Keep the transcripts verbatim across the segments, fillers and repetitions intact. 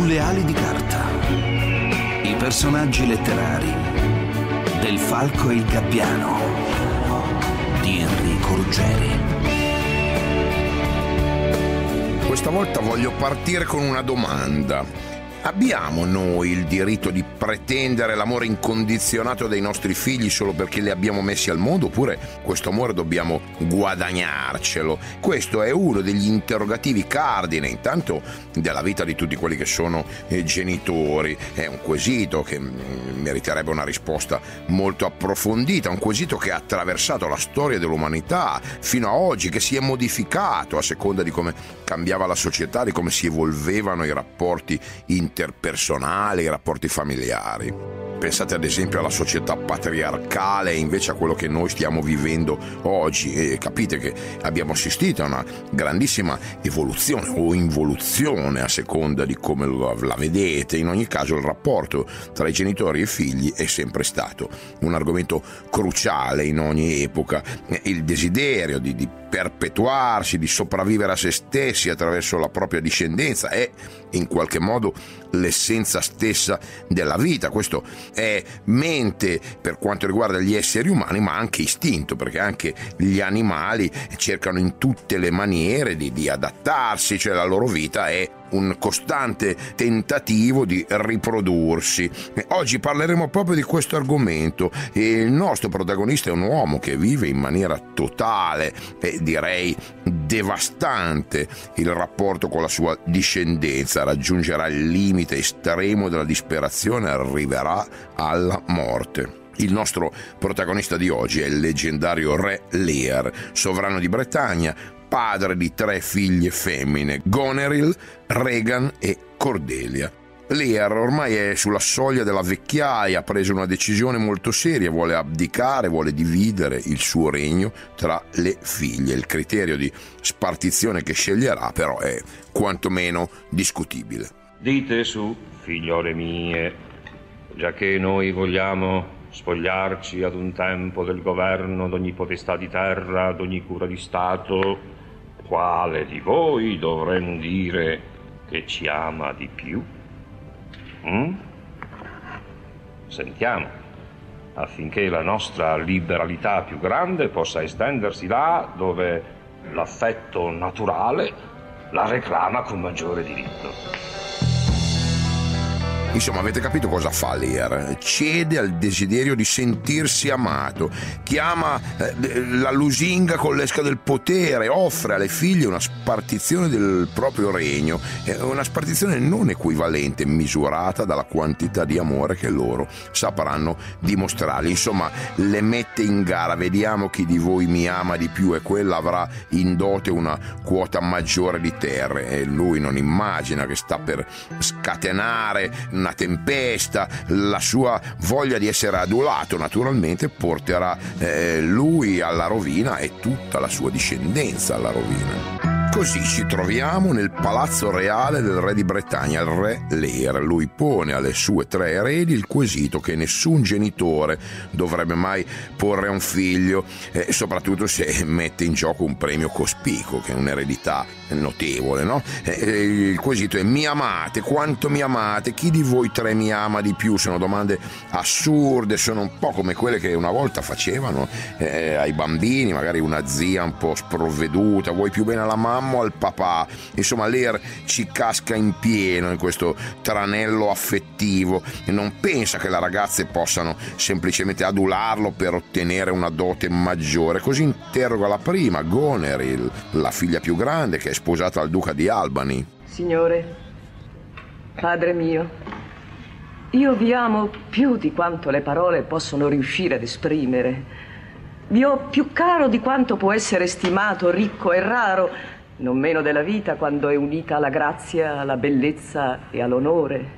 sulle ali di carta. I personaggi letterari del Falco e il Gabbiano di Enrico Ruggeri. Questa volta voglio partire con una domanda. Abbiamo noi il diritto di pretendere l'amore incondizionato dei nostri figli solo perché li abbiamo messi al mondo, oppure questo amore dobbiamo guadagnarcelo? Questo è uno degli interrogativi cardine, intanto, della vita di tutti quelli che sono eh, genitori. È un quesito che mh, meriterebbe una risposta molto approfondita, un quesito che ha attraversato la storia dell'umanità fino a oggi, che si è modificato a seconda di come cambiava la società, di come si evolvevano i rapporti interpersonali, i rapporti familiari. Pensate ad esempio alla società patriarcale e invece a quello che noi stiamo vivendo oggi, e capite che abbiamo assistito a una grandissima evoluzione o involuzione a seconda di come la vedete. In ogni caso il rapporto tra i genitori e i figli è sempre stato un argomento cruciale in ogni epoca. Il desiderio di, di perpetuarsi, di sopravvivere a se stessi attraverso la propria discendenza è in qualche modo l'essenza stessa della vita. Questo è mente per quanto riguarda gli esseri umani, ma anche istinto, perché anche gli animali cercano in tutte le maniere di, di adattarsi, cioè la loro vita è un costante tentativo di riprodursi. Oggi parleremo proprio di questo argomento e il nostro protagonista è un uomo che vive in maniera totale e direi devastante il rapporto con la sua discendenza, raggiungerà il limite estremo della disperazione e arriverà alla morte. Il nostro protagonista di oggi è il leggendario re Lear, sovrano di Bretagna, padre di tre figlie femmine, Goneril, Regan e Cordelia. Lear ormai è sulla soglia della vecchiaia, ha preso una decisione molto seria, vuole abdicare, vuole dividere il suo regno tra le figlie. Il criterio di spartizione che sceglierà però è quantomeno discutibile. Dite su, figliole mie, giacché noi vogliamo spogliarci ad un tempo del governo d'ogni potestà di terra, d'ogni cura di Stato, quale di voi dovrem dire che ci ama di più? Mm? Sentiamo, affinché la nostra liberalità più grande possa estendersi là dove l'affetto naturale la reclama con maggiore diritto. Insomma, avete capito cosa fa Lear? Cede al desiderio di sentirsi amato, chiama eh, la lusinga con l'esca del potere, offre alle figlie una spartizione del proprio regno, eh, una spartizione non equivalente, misurata dalla quantità di amore che loro sapranno dimostrargli. Insomma, le mette in gara, vediamo chi di voi mi ama di più, e quella avrà in dote una quota maggiore di terre. E lui non immagina che sta per scatenare una tempesta. La sua voglia di essere adulato naturalmente porterà eh, lui alla rovina e tutta la sua discendenza alla rovina. Così ci troviamo nel palazzo reale del re di Bretagna, il re Lear. Lui pone alle sue tre eredi il quesito che nessun genitore dovrebbe mai porre a un figlio, eh, soprattutto se mette in gioco un premio cospicuo, che è un'eredità notevole, no? Eh, il quesito è: mi amate? Quanto mi amate? Chi di voi tre mi ama di più? Sono domande assurde, sono un po' come quelle che una volta facevano eh, ai bambini, magari una zia un po' sprovveduta: vuoi più bene alla mamma o al papà? Insomma, Lear ci casca in pieno in questo tranello affettivo e non pensa che le ragazze possano semplicemente adularlo per ottenere una dote maggiore. Così interroga la prima, Goneril, la figlia più grande, che è sposata al duca di Albany. Signore, padre mio, io vi amo più di quanto le parole possono riuscire ad esprimere. Vi ho più caro di quanto può essere stimato, ricco e raro, non meno della vita quando è unita alla grazia, alla bellezza e all'onore.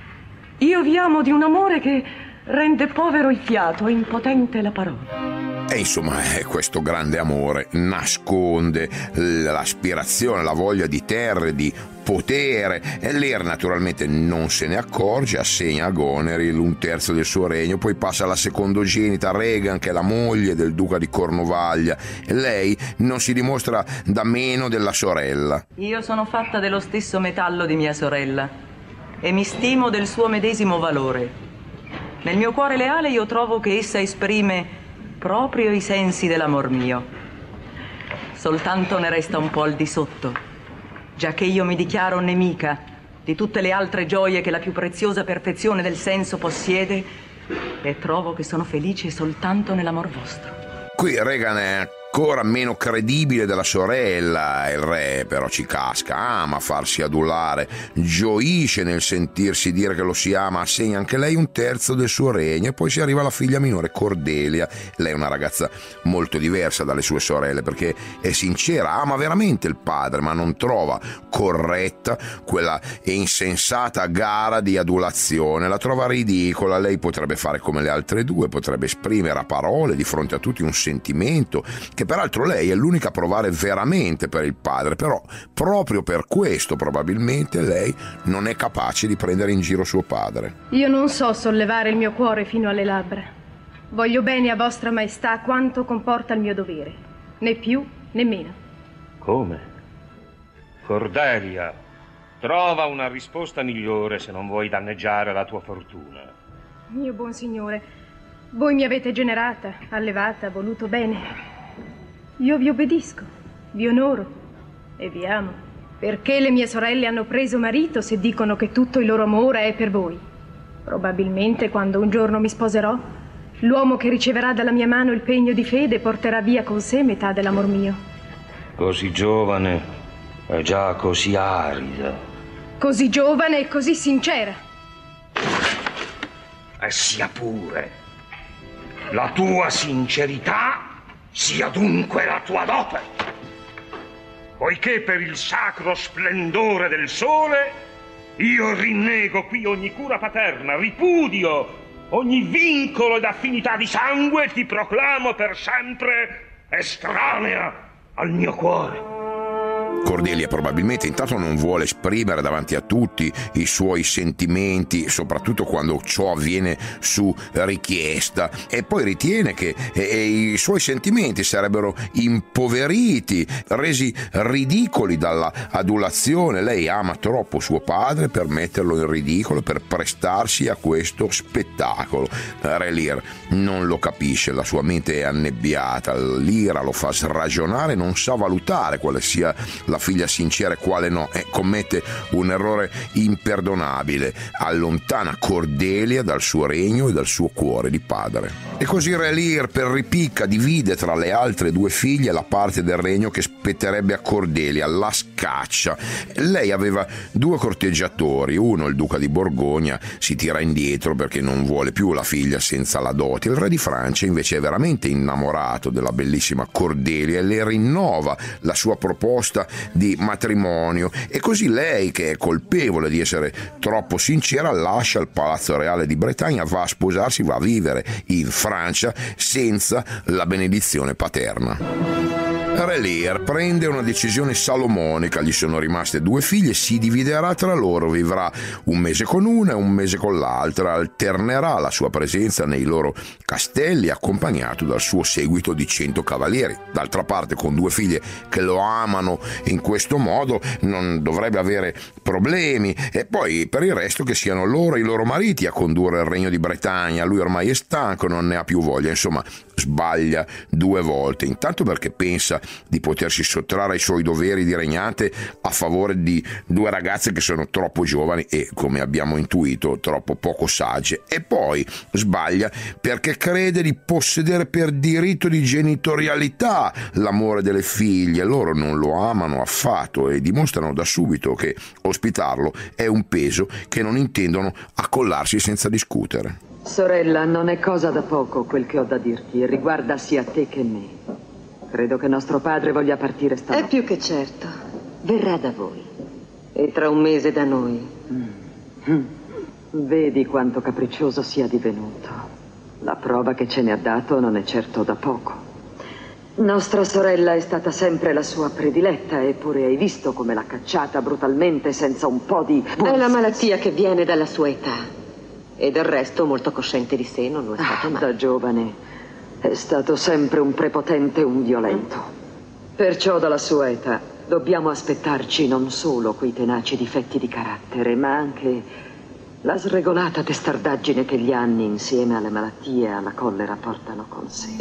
Io vi amo di un amore che rende povero il fiato e impotente la parola. E insomma, questo grande amore nasconde l'aspirazione, la voglia di terre, di potere, e Lear naturalmente non se ne accorge, assegna a Goneril un terzo del suo regno, poi passa alla secondogenita Regan, che è la moglie del duca di Cornovaglia, e lei non si dimostra da meno della sorella. Io sono fatta dello stesso metallo di mia sorella, e mi stimo del suo medesimo valore. Nel mio cuore leale io trovo che essa esprime proprio i sensi dell'amor mio. Soltanto ne resta un po' al di sotto, giacché io mi dichiaro nemica di tutte le altre gioie che la più preziosa perfezione del senso possiede, e trovo che sono felice soltanto nell'amor vostro. Qui Regan è ancora meno credibile della sorella. Il re però ci casca, ama farsi adullare, gioisce nel sentirsi dire che lo si ama, assegna anche lei un terzo del suo regno, e poi si arriva alla figlia minore, Cordelia. Lei è una ragazza molto diversa dalle sue sorelle, perché è sincera, ama veramente il padre, ma non trova corretta quella insensata gara di adulazione, la trova ridicola. Lei potrebbe fare come le altre due, potrebbe esprimere a parole di fronte a tutti un sentimento che peraltro lei è l'unica a provare veramente per il padre, però proprio per questo probabilmente lei non è capace di prendere in giro suo padre. Io non so sollevare il mio cuore fino alle labbra. Voglio bene a vostra maestà quanto comporta il mio dovere, né più né meno. Come? Cordelia, trova una risposta migliore se non vuoi danneggiare la tua fortuna. Mio buon signore, voi mi avete generata, allevata, voluto bene. Io vi obbedisco, vi onoro e vi amo. Perché le mie sorelle hanno preso marito se dicono che tutto il loro amore è per voi? Probabilmente quando un giorno mi sposerò, l'uomo che riceverà dalla mia mano il pegno di fede porterà via con sé metà dell'amor mio. Così giovane e già così arida. Così giovane e così sincera. E sia pure. La tua sincerità sia dunque la tua dote, poiché per il sacro splendore del sole io rinnego qui ogni cura paterna, ripudio ogni vincolo ed affinità di sangue, ti proclamo per sempre estranea al mio cuore. Cordelia probabilmente intanto non vuole esprimere davanti a tutti i suoi sentimenti, soprattutto quando ciò avviene su richiesta, e poi ritiene che eh, i suoi sentimenti sarebbero impoveriti, resi ridicoli dalla adulazione. Lei ama troppo suo padre per metterlo in ridicolo, per prestarsi a questo spettacolo. Re Lear non lo capisce, la sua mente è annebbiata, l'ira lo fa sragionare, non sa valutare quale sia la figlia sincera e quale no, e commette un errore imperdonabile, allontana Cordelia dal suo regno e dal suo cuore di padre. E così Re Lear, per ripicca, divide tra le altre due figlie la parte del regno che spetterebbe a Cordelia, la scaccia. Lei aveva due corteggiatori, uno, il duca di Borgogna, si tira indietro perché non vuole più la figlia senza la dote. Il re di Francia invece è veramente innamorato della bellissima Cordelia e le rinnova la sua proposta di matrimonio, e così lei, che è colpevole di essere troppo sincera, lascia il palazzo reale di Bretagna, va a sposarsi, va a vivere in Francia senza la benedizione paterna. Re Lear prende una decisione salomonica, gli sono rimaste due figlie, si dividerà tra loro, vivrà un mese con una e un mese con l'altra, alternerà la sua presenza nei loro castelli accompagnato dal suo seguito di cento cavalieri. D'altra parte, con due figlie che lo amano in questo modo non dovrebbe avere problemi, e poi per il resto che siano loro e i loro mariti a condurre il regno di Bretagna. Lui ormai è stanco, non ne ha più voglia, insomma sbaglia due volte, intanto perché pensa di potersi sottrarre ai suoi doveri di regnante a favore di due ragazze che sono troppo giovani e, come abbiamo intuito, troppo poco sagge, e poi sbaglia perché crede di possedere per diritto di genitorialità l'amore delle figlie. Loro non lo amano affatto e dimostrano da subito che ospitarlo è un peso che non intendono accollarsi senza discutere. Sorella, non è cosa da poco quel che ho da dirti, e riguarda sia te che me. Credo che nostro padre voglia partire stanotte. È più che certo. Verrà da voi. E tra un mese da noi. Mm. Vedi quanto capriccioso sia divenuto. La prova che ce ne ha dato non è certo da poco. Nostra sorella è stata sempre la sua prediletta, eppure hai visto come l'ha cacciata brutalmente senza un po' di... È la malattia che viene dalla sua età. E del resto molto cosciente di sé non lo è stato ah, mai. Da giovane è stato sempre un prepotente e un violento. Perciò dalla sua età dobbiamo aspettarci non solo quei tenaci difetti di carattere, ma anche la sregolata testardaggine che gli anni, insieme alle malattie e alla collera, portano con sé.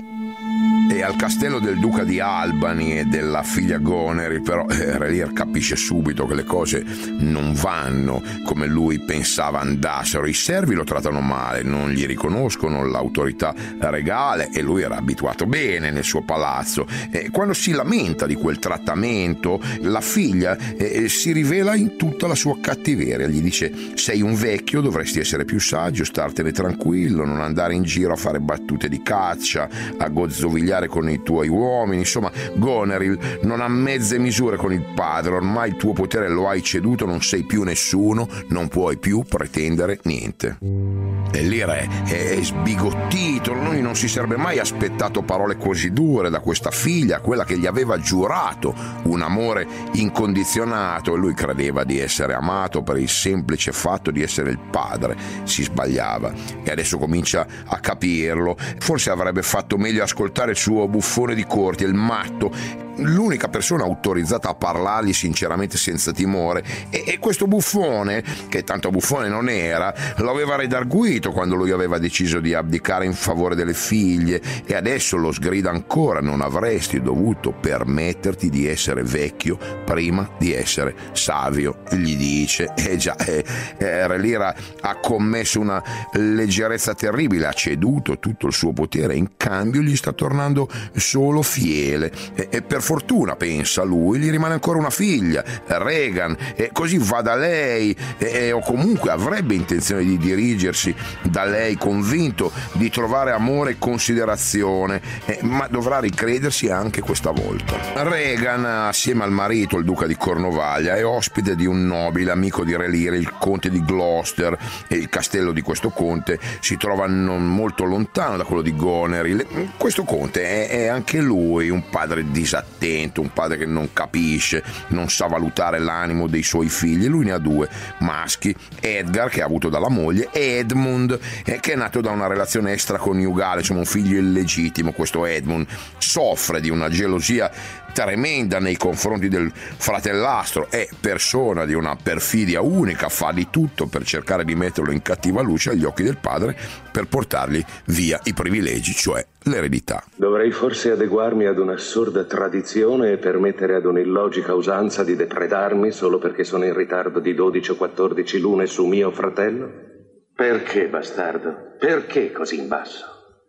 E al castello del duca di Albany e della figlia Goneril, però, eh, R'hlllir capisce subito che le cose non vanno come lui pensava andassero. I servi lo trattano male, non gli riconoscono l'autorità regale e lui era abituato bene nel suo palazzo. E quando si lamenta di quel trattamento, la figlia eh, si rivela in tutta la sua cattiveria. Gli dice: sei un vecchio, dovresti essere più saggio, startene tranquillo, non andare in giro a fare battute di caccia, a gozzovigliare con i tuoi uomini. Insomma, Goneril non ha mezze misure con il padre, ormai il tuo potere lo hai ceduto, non sei più nessuno, non puoi più pretendere niente. E lì è, è sbigottito, lui non si sarebbe mai aspettato parole così dure da questa figlia, quella che gli aveva giurato un amore incondizionato, e lui credeva di essere amato per il semplice fatto di essere il padre. Si sbagliava e adesso comincia a capirlo. Forse avrebbe fatto meglio ascoltare il suo buffone di corte, il matto, l'unica persona autorizzata a parlargli sinceramente senza timore, e, e questo buffone, che tanto buffone non era, lo aveva redarguito quando lui aveva deciso di abdicare in favore delle figlie, e adesso lo sgrida ancora: non avresti dovuto permetterti di essere vecchio prima di essere savio, gli dice. E già, eh, eh, R'hlllir ha commesso una leggerezza terribile, ha ceduto tutto il suo potere, in cambio gli sta tornando solo fiele, e, e per fortuna, pensa lui, gli rimane ancora una figlia, Regan, e così va da lei, e, o comunque avrebbe intenzione di dirigersi da lei, convinto di trovare amore e considerazione, e, ma dovrà ricredersi anche questa volta. Regan, assieme al marito, il duca di Cornovaglia, è ospite di un nobile amico di R'hlllir, il conte di Gloucester, e il castello di questo conte si trova non molto lontano da quello di Goneril. Questo conte è, è anche lui un padre disattento, un padre che non capisce, non sa valutare l'animo dei suoi figli. Lui ne ha due maschi: Edgar, che ha avuto dalla moglie, e Edmund, eh, che è nato da una relazione extraconiugale, insomma un figlio illegittimo. Questo Edmund soffre di una gelosia tremenda nei confronti del fratellastro, è persona di una perfidia unica, fa di tutto per cercare di metterlo in cattiva luce agli occhi del padre, per portargli via i privilegi, cioè l'eredità. Dovrei forse adeguarmi ad un'assurda tradizione e permettere ad un'illogica usanza di depredarmi solo perché sono in ritardo di dodici o quattordici lune su mio fratello? Perché, bastardo? Perché così in basso?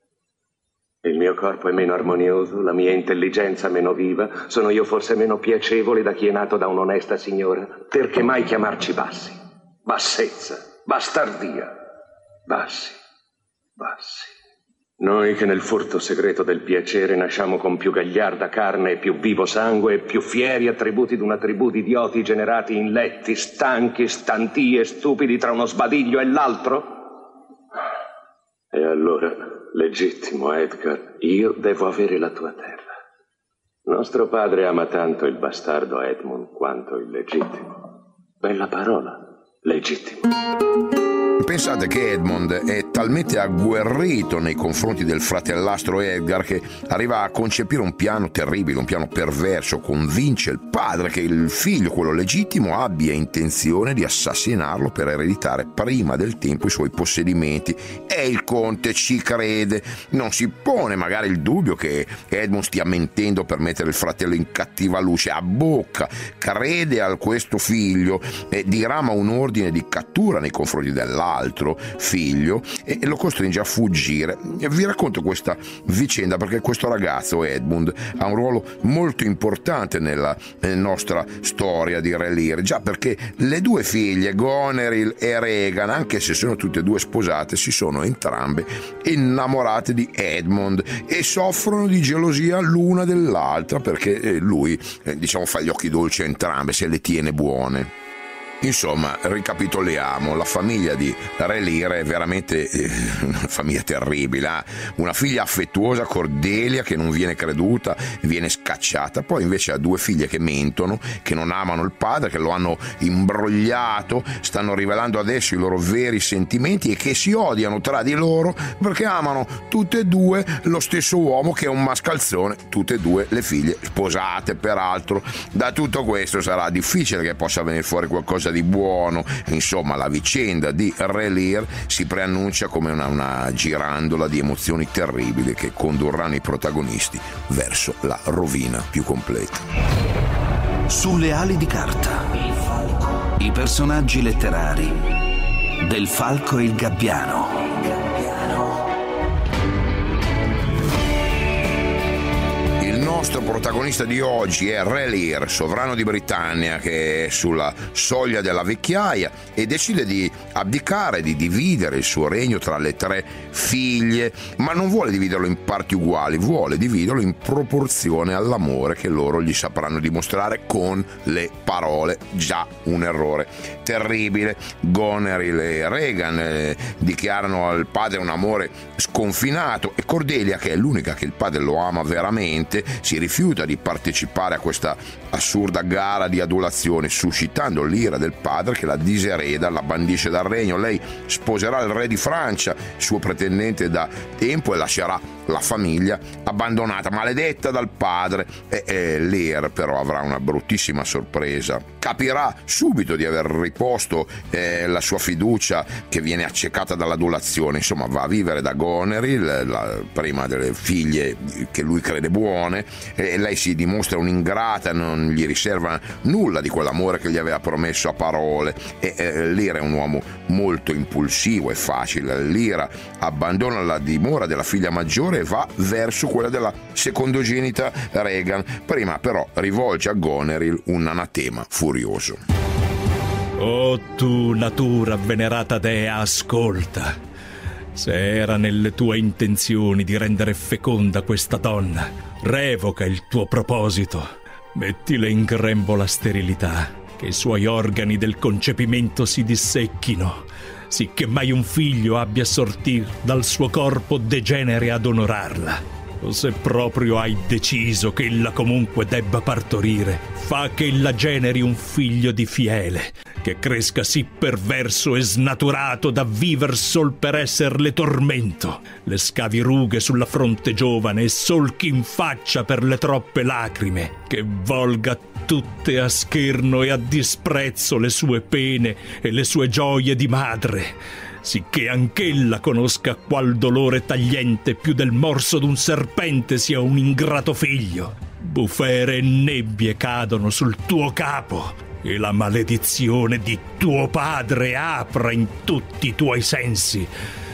Il mio corpo è meno armonioso, la mia intelligenza meno viva, sono io forse meno piacevole da chi è nato da un'onesta signora? Perché mai chiamarci bassi? Bassezza, bastardia, bassi, bassi. Noi che nel furto segreto del piacere nasciamo con più gagliarda carne e più vivo sangue e più fieri attributi d'una tribù di idioti generati in letti, stanchi, stantii e stupidi tra uno sbadiglio e l'altro? E allora, legittimo Edgar, io devo avere la tua terra. Nostro padre ama tanto il bastardo Edmund quanto il legittimo. Bella parola, legittimo. Pensate che Edmund è talmente agguerrito nei confronti del fratellastro Edgar che arriva a concepire un piano terribile, un piano perverso. Convince il padre che il figlio, quello legittimo, abbia intenzione di assassinarlo per ereditare prima del tempo i suoi possedimenti, e il conte ci crede. Non si pone magari il dubbio che Edmund stia mentendo per mettere il fratello in cattiva luce. A bocca crede a questo figlio e dirama un ordine di cattura nei confronti dell'altro altro figlio e lo costringe a fuggire. Vi racconto questa vicenda perché questo ragazzo Edmund ha un ruolo molto importante nella nostra storia di R'hlllir, già perché le due figlie Goneril e Regan, anche se sono tutte e due sposate, si sono entrambe innamorate di Edmund e soffrono di gelosia l'una dell'altra perché lui, diciamo, fa gli occhi dolci a entrambe, se le tiene buone. Insomma, ricapitoliamo, la famiglia di Re Lear è veramente eh, una famiglia terribile, ha una figlia affettuosa, Cordelia, che non viene creduta, viene scacciata, poi invece ha due figlie che mentono, che non amano il padre, che lo hanno imbrogliato, stanno rivelando adesso i loro veri sentimenti e che si odiano tra di loro perché amano tutte e due lo stesso uomo che è un mascalzone, tutte e due le figlie sposate peraltro. Da tutto questo sarà difficile che possa venire fuori qualcosa di buono. Insomma, la vicenda di Re Lear si preannuncia come una, una girandola di emozioni terribili che condurranno i protagonisti verso la rovina più completa. Sulle ali di carta, i personaggi letterari del Falco e il Gabbiano. Il nostro protagonista di oggi è Re Lear, sovrano di Britannia, che è sulla soglia della vecchiaia e decide di abdicare, di dividere il suo regno tra le tre figlie, ma non vuole dividerlo in parti uguali, vuole dividerlo in proporzione all'amore che loro gli sapranno dimostrare con le parole. Già un errore terribile. Goneril e Regan eh, dichiarano al padre un amore sconfinato e Cordelia, che è l'unica che il padre lo ama veramente, si rifiuta di partecipare a questa assurda gara di adulazione, suscitando l'ira del padre che la disereda, la bandisce dal regno. Lei sposerà il re di Francia, suo pretendente da tempo, e lascerà la famiglia abbandonata, maledetta dal padre. E, e Lear però avrà una bruttissima sorpresa. Capirà subito di aver riposto eh, la sua fiducia, che viene accecata dall'adulazione. Insomma, va a vivere da Goneril, la prima delle figlie che lui crede buone, e lei si dimostra un'ingrata, non gli riserva nulla di quell'amore che gli aveva promesso a parole. E eh, Lear è un uomo molto impulsivo e facile. Lear abbandona la dimora della figlia maggiore e va verso quella della secondogenita Regan. Prima però rivolge a Goneril un anatema furioso. Oh tu natura venerata dea, ascolta. Se era nelle tue intenzioni di rendere feconda questa donna, revoca il tuo proposito, mettile in grembo la sterilità, che i suoi organi del concepimento si dissecchino, sicché mai un figlio abbia a sortir dal suo corpo degenere ad onorarla. O se proprio hai deciso che ella comunque debba partorire, fa che ella generi un figlio di fiele, che cresca sì perverso e snaturato da viver sol per esserle tormento, le scavi rughe sulla fronte giovane e solchi in faccia per le troppe lacrime, che volga tutte a scherno e a disprezzo le sue pene e le sue gioie di madre, sicché anch'ella conosca qual dolore tagliente più del morso d'un serpente sia un ingrato figlio. Bufere e nebbie cadono sul tuo capo e la maledizione di tuo padre apra in tutti i tuoi sensi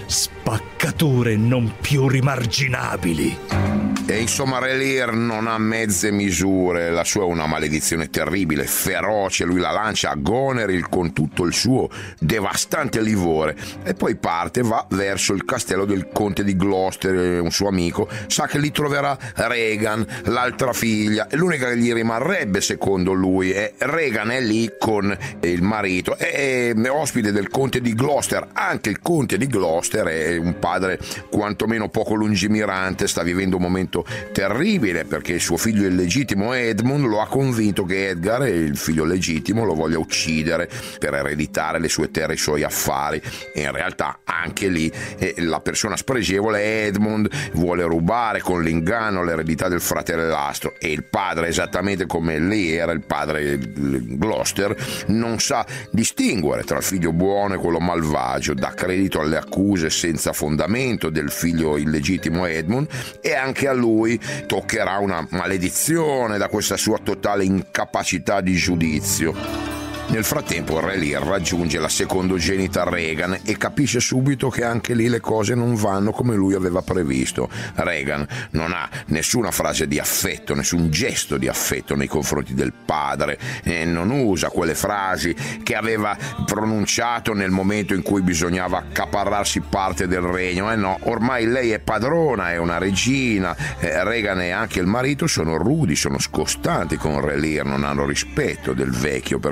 spaccature non più rimarginabili. E insomma Re Lear non ha mezze misure, la sua è una maledizione terribile, feroce, lui la lancia a Goneril con tutto il suo devastante livore e poi parte, va verso il castello del conte di Gloucester, un suo amico, sa che lì troverà Regan, l'altra figlia, e l'unica che gli rimarrebbe secondo lui, e Regan è lì con il marito, è, è ospite del conte di Gloucester. Anche il conte di Gloucester è un padre quantomeno poco lungimirante, sta vivendo un momento terribile perché il suo figlio illegittimo Edmund lo ha convinto che Edgar, il figlio legittimo, lo voglia uccidere per ereditare le sue terre e i suoi affari. E in realtà anche lì eh, la persona spregevole è Edmund, vuole rubare con l'inganno l'eredità del fratellastro, e il padre, esattamente come Lear, il padre Gloucester, non sa distinguere tra il figlio buono e quello malvagio, dà credito alle accuse senza fondamento del figlio illegittimo Edmund, e anche a lui toccherà una maledizione da questa sua totale incapacità di giudizio. Nel frattempo Re Lear raggiunge la secondogenita Regan e capisce subito che anche lì le cose non vanno come lui aveva previsto. Regan non ha nessuna frase di affetto, nessun gesto di affetto nei confronti del padre, e non usa quelle frasi che aveva pronunciato nel momento in cui bisognava accaparrarsi parte del regno. Eh no, ormai lei è padrona, è una regina. eh, Regan e anche il marito sono rudi, sono scostanti con Re Lear, non hanno rispetto del vecchio perché ormai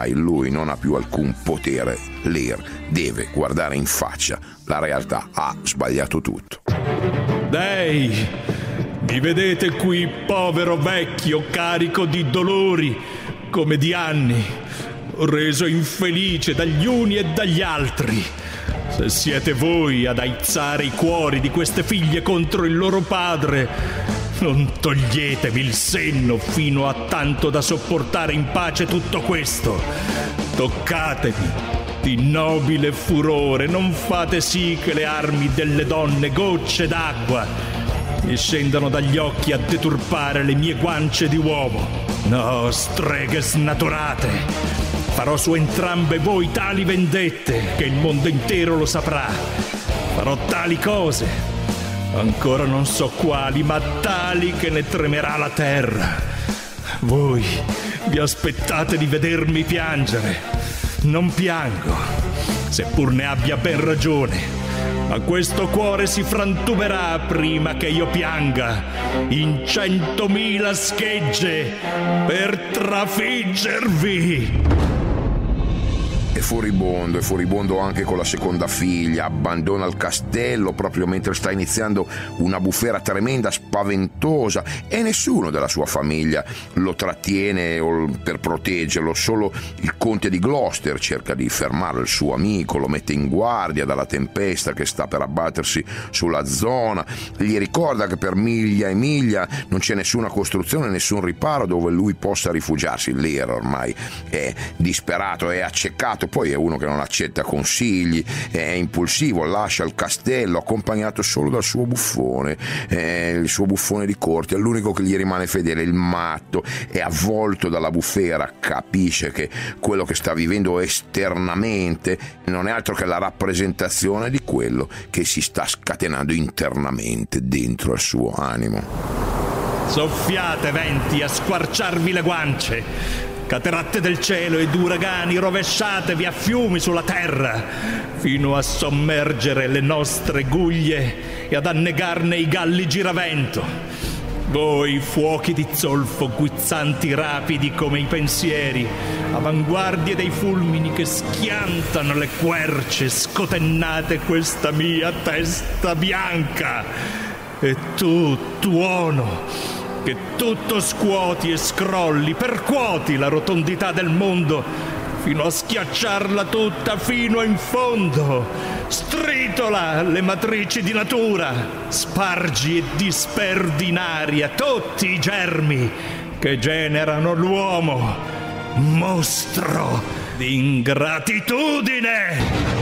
ormai lui non ha più alcun potere. Lear deve guardare in faccia la realtà, ha sbagliato tutto. Dei, mi vedete qui, povero vecchio, carico di dolori, come di anni, reso infelice dagli uni e dagli altri. Se siete voi ad aizzare i cuori di queste figlie contro il loro padre, non toglietevi il senno fino a tanto da sopportare in pace tutto questo. Toccatevi di nobile furore, non fate sì che le armi delle donne, gocce d'acqua, mi scendano dagli occhi a deturpare le mie guance di uomo. No, streghe snaturate, farò su entrambe voi tali vendette che il mondo intero lo saprà. Farò tali cose, ancora non so quali, ma tali che ne tremerà la terra. Voi vi aspettate di vedermi piangere. Non piango, seppur ne abbia ben ragione, ma questo cuore si frantumerà prima che io pianga in centomila schegge per trafiggervi. È furibondo, è furibondo anche con la seconda figlia, abbandona il castello proprio mentre sta iniziando una bufera tremenda, spaventosa, e nessuno della sua famiglia lo trattiene per proteggerlo, solo il conte di Gloucester cerca di fermare il suo amico, lo mette in guardia dalla tempesta che sta per abbattersi sulla zona, gli ricorda che per miglia e miglia non c'è nessuna costruzione, nessun riparo dove lui possa rifugiarsi. Lear ormai è disperato, è accecato. Poi è uno che non accetta consigli, è impulsivo, lascia il castello accompagnato solo dal suo buffone, eh, il suo buffone di corte, è l'unico che gli rimane fedele, il matto, è avvolto dalla bufera, capisce che quello che sta vivendo esternamente non è altro che la rappresentazione di quello che si sta scatenando internamente dentro al suo animo. Soffiate venti a squarciarvi le guance, cateratte del cielo ed uragani, rovesciatevi a fiumi sulla terra, fino a sommergere le nostre guglie e ad annegarne i galli giravento. Voi fuochi di zolfo, guizzanti rapidi come i pensieri, avanguardie dei fulmini che schiantano le querce, scotennate questa mia testa bianca. E tu, tuono, che tutto scuoti e scrolli, percuoti la rotondità del mondo fino a schiacciarla tutta fino in fondo. Stritola le matrici di natura, spargi e disperdi in aria tutti i germi che generano l'uomo, mostro di ingratitudine.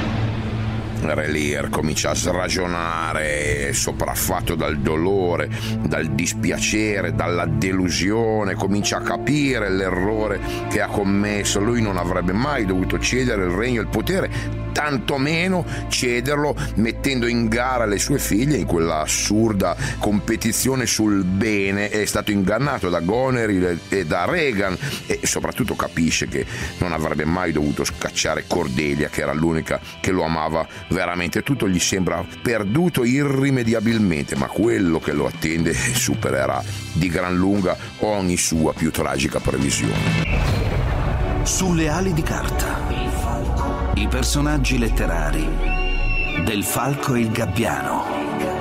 Re Lear comincia a sragionare, sopraffatto dal dolore, dal dispiacere, dalla delusione, comincia a capire l'errore che ha commesso. Lui non avrebbe mai dovuto cedere il regno e il potere, tantomeno cederlo mettendo in gara le sue figlie in quella assurda competizione sul bene. È stato ingannato da Goneril e da Regan, e soprattutto capisce che non avrebbe mai dovuto scacciare Cordelia, che era l'unica che lo amava veramente. Tutto gli sembra perduto irrimediabilmente, ma quello che lo attende supererà di gran lunga ogni sua più tragica previsione. Sulle ali di carta, i personaggi letterari del Falco e il Gabbiano.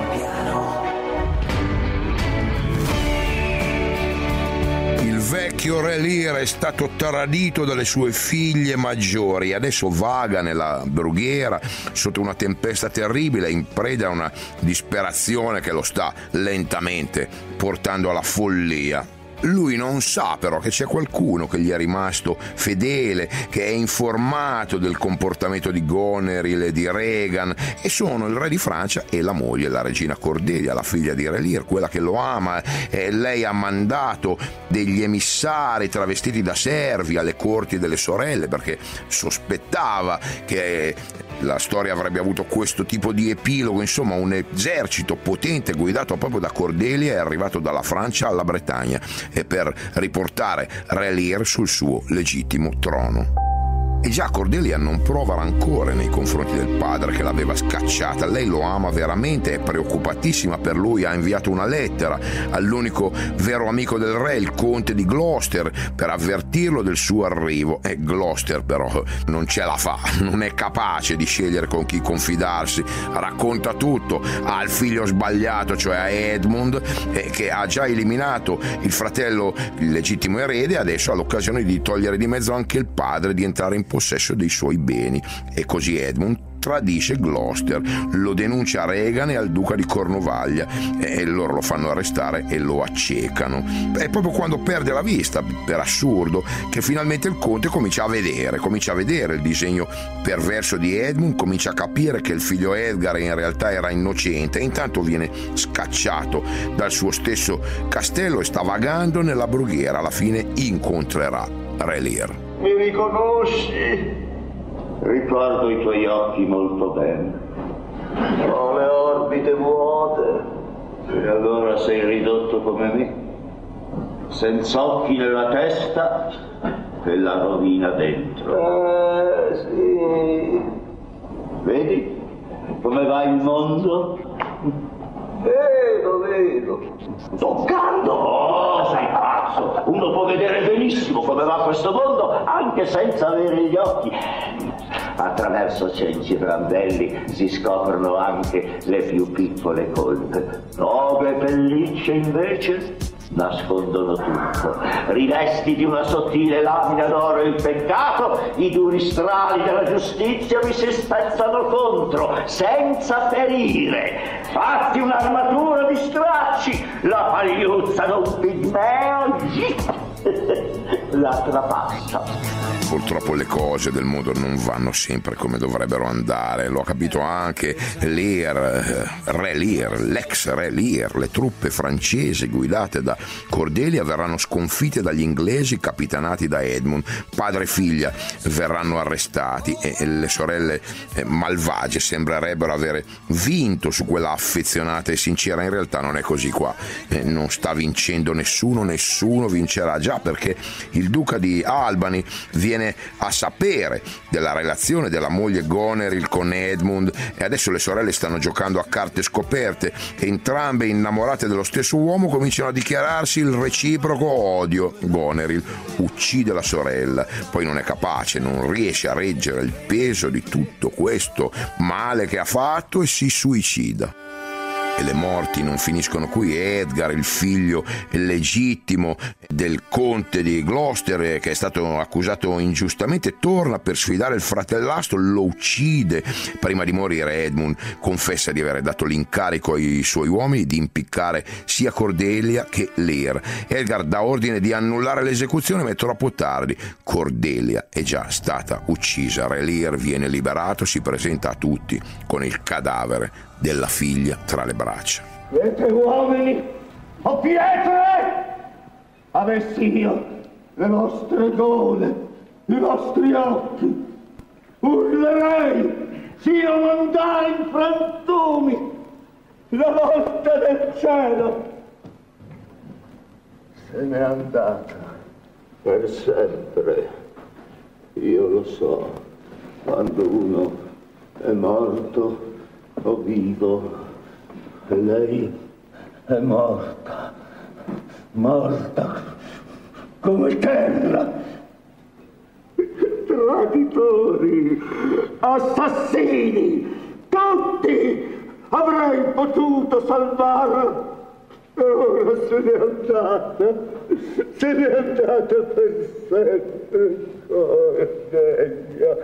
Il vecchio Re Lear è stato tradito dalle sue figlie maggiori, adesso vaga nella brughiera sotto una tempesta terribile, in preda a una disperazione che lo sta lentamente portando alla follia. Lui non sa però che c'è qualcuno che gli è rimasto fedele, che è informato del comportamento di Goneril e di Regan, e sono il re di Francia e la moglie, la regina Cordelia, la figlia di Re Lear, quella che lo ama. E lei ha mandato degli emissari travestiti da servi alle corti delle sorelle perché sospettava che la storia avrebbe avuto questo tipo di epilogo. Insomma, un esercito potente guidato proprio da Cordelia è arrivato dalla Francia alla Bretagna e per riportare Re Lear sul suo legittimo trono. E già Cordelia non prova rancore nei confronti del padre che l'aveva scacciata. Lei lo ama veramente, è preoccupatissima per lui, ha inviato una lettera all'unico vero amico del re, il conte di Gloucester, per avvertirlo del suo arrivo. E Gloucester però non ce la fa, non è capace di scegliere con chi confidarsi, racconta tutto, ha il figlio sbagliato, cioè a Edmund, eh, che ha già eliminato il fratello il legittimo erede, adesso ha l'occasione di togliere di mezzo anche il padre, di entrare in possesso dei suoi beni, e così Edmund tradisce Gloucester, lo denuncia a Regan e al duca di Cornovaglia, e loro lo fanno arrestare e lo accecano. È proprio quando perde la vista, per assurdo, che finalmente il conte comincia a vedere, comincia a vedere il disegno perverso di Edmund, comincia a capire che il figlio Edgar in realtà era innocente, e intanto viene scacciato dal suo stesso castello e sta vagando nella brughiera. Alla fine incontrerà Re Lear. Mi riconosci? Ricordo i tuoi occhi molto bene. Ho le orbite vuote. E allora sei ridotto come me, senza occhi nella testa e la rovina dentro. Eh, sì. Vedi come va il mondo? Vedo, vedo. Toccando! Oh, sei pazzo! Uno può vedere benissimo come va questo mondo anche senza avere gli occhi. Attraverso cenci brandelli si scoprono anche le più piccole colpe. Nove pellicce invece nascondono tutto. Rivesti di una sottile lamina d'oro il peccato, i duri strali della giustizia vi si spezzano contro senza ferire. Fatti un'armatura di stracci, la pagliuzza d'un pigmeo la trapassa. Purtroppo le cose del mondo non vanno sempre come dovrebbero andare, lo ha capito anche Lear, Re Lear, l'ex Re Lear. Le truppe francesi guidate da Cordelia verranno sconfitte dagli inglesi capitanati da Edmund. Padre e figlia verranno arrestati e le sorelle malvagie sembrerebbero avere vinto su quella affezionata e sincera. In realtà non è così qua, non sta vincendo nessuno, nessuno vincerà, già perché il duca di Albany viene a sapere della relazione della moglie Goneril con Edmund, e adesso le sorelle stanno giocando a carte scoperte, entrambe innamorate dello stesso uomo cominciano a dichiararsi il reciproco odio. Goneril uccide la sorella, poi non è capace, non riesce a reggere il peso di tutto questo male che ha fatto e si suicida. E le morti non finiscono qui. Edgar, il figlio legittimo del conte di Gloucester, che è stato accusato ingiustamente, torna per sfidare il fratellastro, lo uccide. Prima di morire Edmund confessa di aver dato l'incarico ai suoi uomini di impiccare sia Cordelia che Lear. Edgar dà ordine di annullare l'esecuzione, ma è troppo tardi. Cordelia è già stata uccisa. Re Lear viene liberato, si presenta a tutti con il cadavere della figlia tra le braccia. Siete uomini o pietre? Avessi io le vostre gole, i vostri occhi, urlerei, s'io mandai in frantumi la volta del cielo. Se n'è andata per sempre. Io lo so, quando uno è morto o vivo, e lei è morta, morta come terra. Traditori, assassini, tutti avrei potuto salvarla. E ora se n'è andata, se n'è andata per sempre. Cordelia,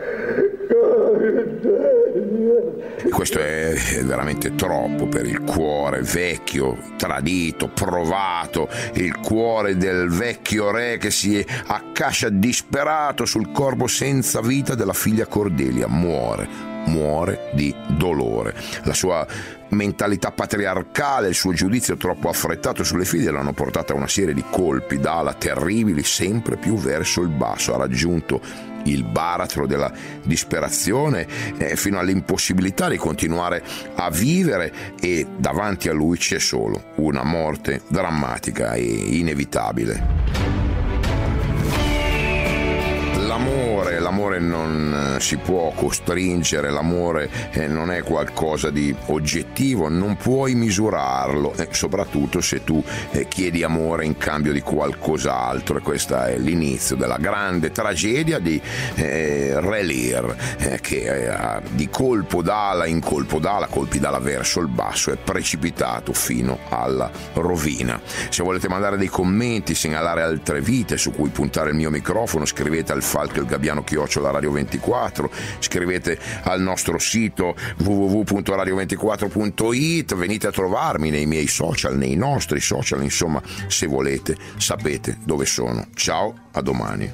Cordelia. E questo è veramente troppo per il cuore vecchio, tradito, provato, il cuore del vecchio re che si accascia disperato sul corpo senza vita della figlia Cordelia. Muore, muore di dolore. La sua mentalità patriarcale, il suo giudizio troppo affrettato sulle figlie l'hanno portata a una serie di colpi d'ala terribili, sempre più verso il basso. Ha raggiunto il baratro della disperazione eh, fino all'impossibilità di continuare a vivere, e davanti a lui c'è solo una morte drammatica e inevitabile. La l'amore, l'amore non si può costringere, l'amore eh, non è qualcosa di oggettivo, non puoi misurarlo, eh, soprattutto se tu eh, chiedi amore in cambio di qualcos'altro, e questo è l'inizio della grande tragedia di eh, Re Lear, eh, che eh, di colpo d'ala in colpo d'ala, colpi d'ala verso il basso, è precipitato fino alla rovina. Se volete mandare dei commenti, segnalare altre vite su cui puntare il mio microfono, scrivete al Falco il Gabbiano chiocciola radio ventiquattro, scrivete al nostro sito w w w punto radio ventiquattro punto i t, venite a trovarmi nei miei social, nei nostri social, insomma, se volete sapete dove sono. Ciao, a domani.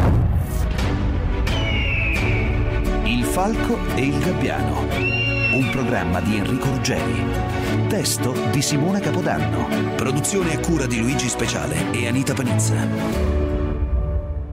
Il Falco e il Gabbiano, un programma di Enrico Ruggeri, testo di Simone Capodanno, produzione a cura di Luigi Speciale e Anita Panizza.